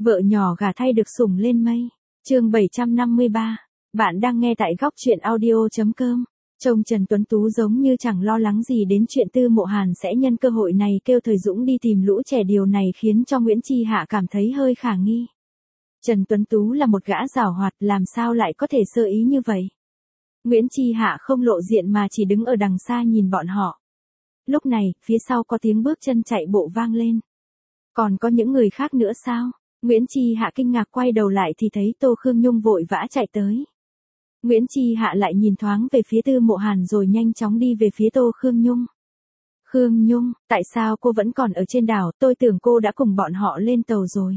Vợ nhỏ gả thay được sủng lên mây. Chương 753. Bạn đang nghe tại góc truyện audio.com. Trông Trần Tuấn Tú giống như chẳng lo lắng gì đến chuyện Tư Mộ Hàn sẽ nhân cơ hội này kêu Thời Dũng đi tìm lũ trẻ, điều này khiến cho Nguyễn Chi Hạ cảm thấy hơi khả nghi. Trần Tuấn Tú là một gã giảo hoạt, làm sao lại có thể sơ ý như vậy? Nguyễn Chi Hạ không lộ diện mà chỉ đứng ở đằng xa nhìn bọn họ. Lúc này, phía sau có tiếng bước chân chạy bộ vang lên. Còn có những người khác nữa sao? Nguyễn Chi Hạ kinh ngạc quay đầu lại thì thấy Tô Khương Nhung vội vã chạy tới. Nguyễn Chi Hạ lại nhìn thoáng về phía Tư Mộ Hàn rồi nhanh chóng đi về phía Tô Khương Nhung. Khương Nhung, tại sao cô vẫn còn ở trên đảo? Tôi tưởng cô đã cùng bọn họ lên tàu rồi.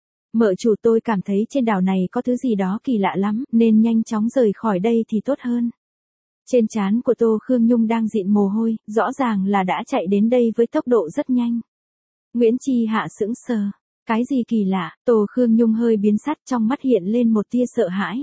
Mợ chủ, tôi cảm thấy trên đảo này có thứ gì đó kỳ lạ lắm, nên nhanh chóng rời khỏi đây thì tốt hơn. Trên trán của Tô Khương Nhung đang dịn mồ hôi, rõ ràng là đã chạy đến đây với tốc độ rất nhanh. Nguyễn Chi Hạ sững sờ. Cái gì kỳ lạ? Tô Khương Nhung hơi biến sắc, trong mắt hiện lên một tia sợ hãi.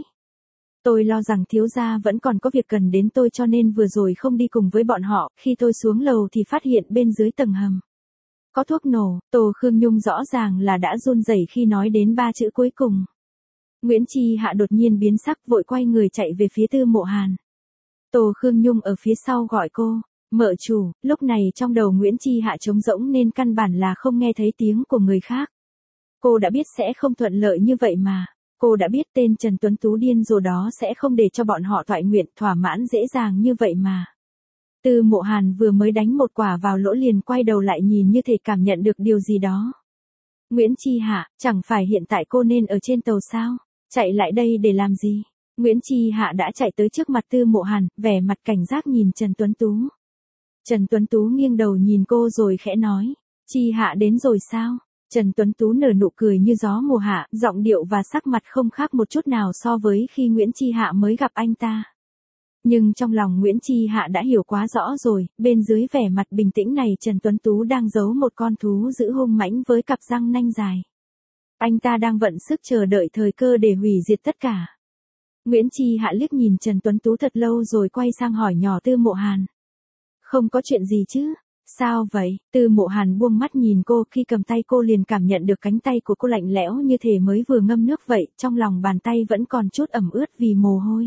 Tôi lo rằng thiếu gia vẫn còn có việc cần đến tôi cho nên vừa rồi không đi cùng với bọn họ, khi tôi xuống lầu thì phát hiện bên dưới tầng hầm có thuốc nổ. Tô Khương Nhung rõ ràng là đã run rẩy khi nói đến 3 chữ cuối cùng. Nguyễn Chi Hạ đột nhiên biến sắc, vội quay người chạy về phía Tư Mộ Hàn. Tô Khương Nhung ở phía sau gọi cô, mợ chủ. Lúc này trong đầu Nguyễn Chi Hạ trống rỗng nên căn bản là không nghe thấy tiếng của người khác. Cô đã biết sẽ không thuận lợi như vậy mà. Cô đã biết tên Trần Tuấn Tú điên rồ đó sẽ không để cho bọn họ toại nguyện thỏa mãn dễ dàng như vậy mà. Tư Mộ Hàn vừa mới đánh một quả vào lỗ liền quay đầu lại nhìn như thể cảm nhận được điều gì đó. Nguyễn Chi Hạ, chẳng phải hiện tại cô nên ở trên tàu sao? Chạy lại đây để làm gì? Nguyễn Chi Hạ đã chạy tới trước mặt Tư Mộ Hàn, vẻ mặt cảnh giác nhìn Trần Tuấn Tú. Trần Tuấn Tú nghiêng đầu nhìn cô rồi khẽ nói, Chi Hạ đến rồi sao? Trần Tuấn Tú nở nụ cười như gió mùa hạ, giọng điệu và sắc mặt không khác một chút nào so với khi Nguyễn Chi Hạ mới gặp anh ta. Nhưng trong lòng Nguyễn Chi Hạ đã hiểu quá rõ rồi, bên dưới vẻ mặt bình tĩnh này Trần Tuấn Tú đang giấu một con thú dữ hung mãnh với cặp răng nanh dài. Anh ta đang vận sức chờ đợi thời cơ để hủy diệt tất cả. Nguyễn Chi Hạ liếc nhìn Trần Tuấn Tú thật lâu rồi quay sang hỏi nhỏ Tư Mộ Hàn. Không có chuyện gì chứ? Sao vậy? Tư Mộ Hàn buông mắt nhìn cô, khi cầm tay cô liền cảm nhận được cánh tay của cô lạnh lẽo như thể mới vừa ngâm nước vậy, trong lòng bàn tay vẫn còn chút ẩm ướt vì mồ hôi.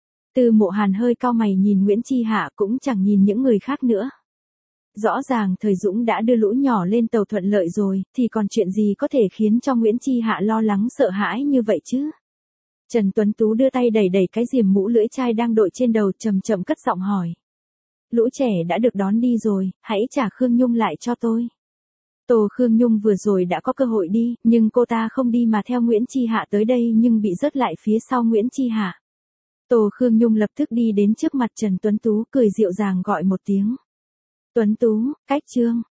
Tư Mộ Hàn hơi cau mày nhìn Nguyễn Chi Hạ, cũng chẳng nhìn những người khác nữa. Rõ ràng Thời Dũng đã đưa lũ nhỏ lên tàu thuận lợi rồi, thì còn chuyện gì có thể khiến cho Nguyễn Chi Hạ lo lắng sợ hãi như vậy chứ? Trần Tuấn Tú đưa tay đẩy đẩy cái diềm mũ lưỡi chai đang đội trên đầu, chậm chậm cất giọng hỏi. Lũ trẻ đã được đón đi rồi, hãy trả Khương Nhung lại cho tôi. Tô Khương Nhung vừa rồi đã có cơ hội đi, nhưng cô ta không đi mà theo Nguyễn Chi Hạ tới đây nhưng bị rớt lại phía sau Nguyễn Chi Hạ. Tô Khương Nhung lập tức đi đến trước mặt Trần Tuấn Tú, cười dịu dàng gọi một tiếng. Tuấn Tú, cách Trương.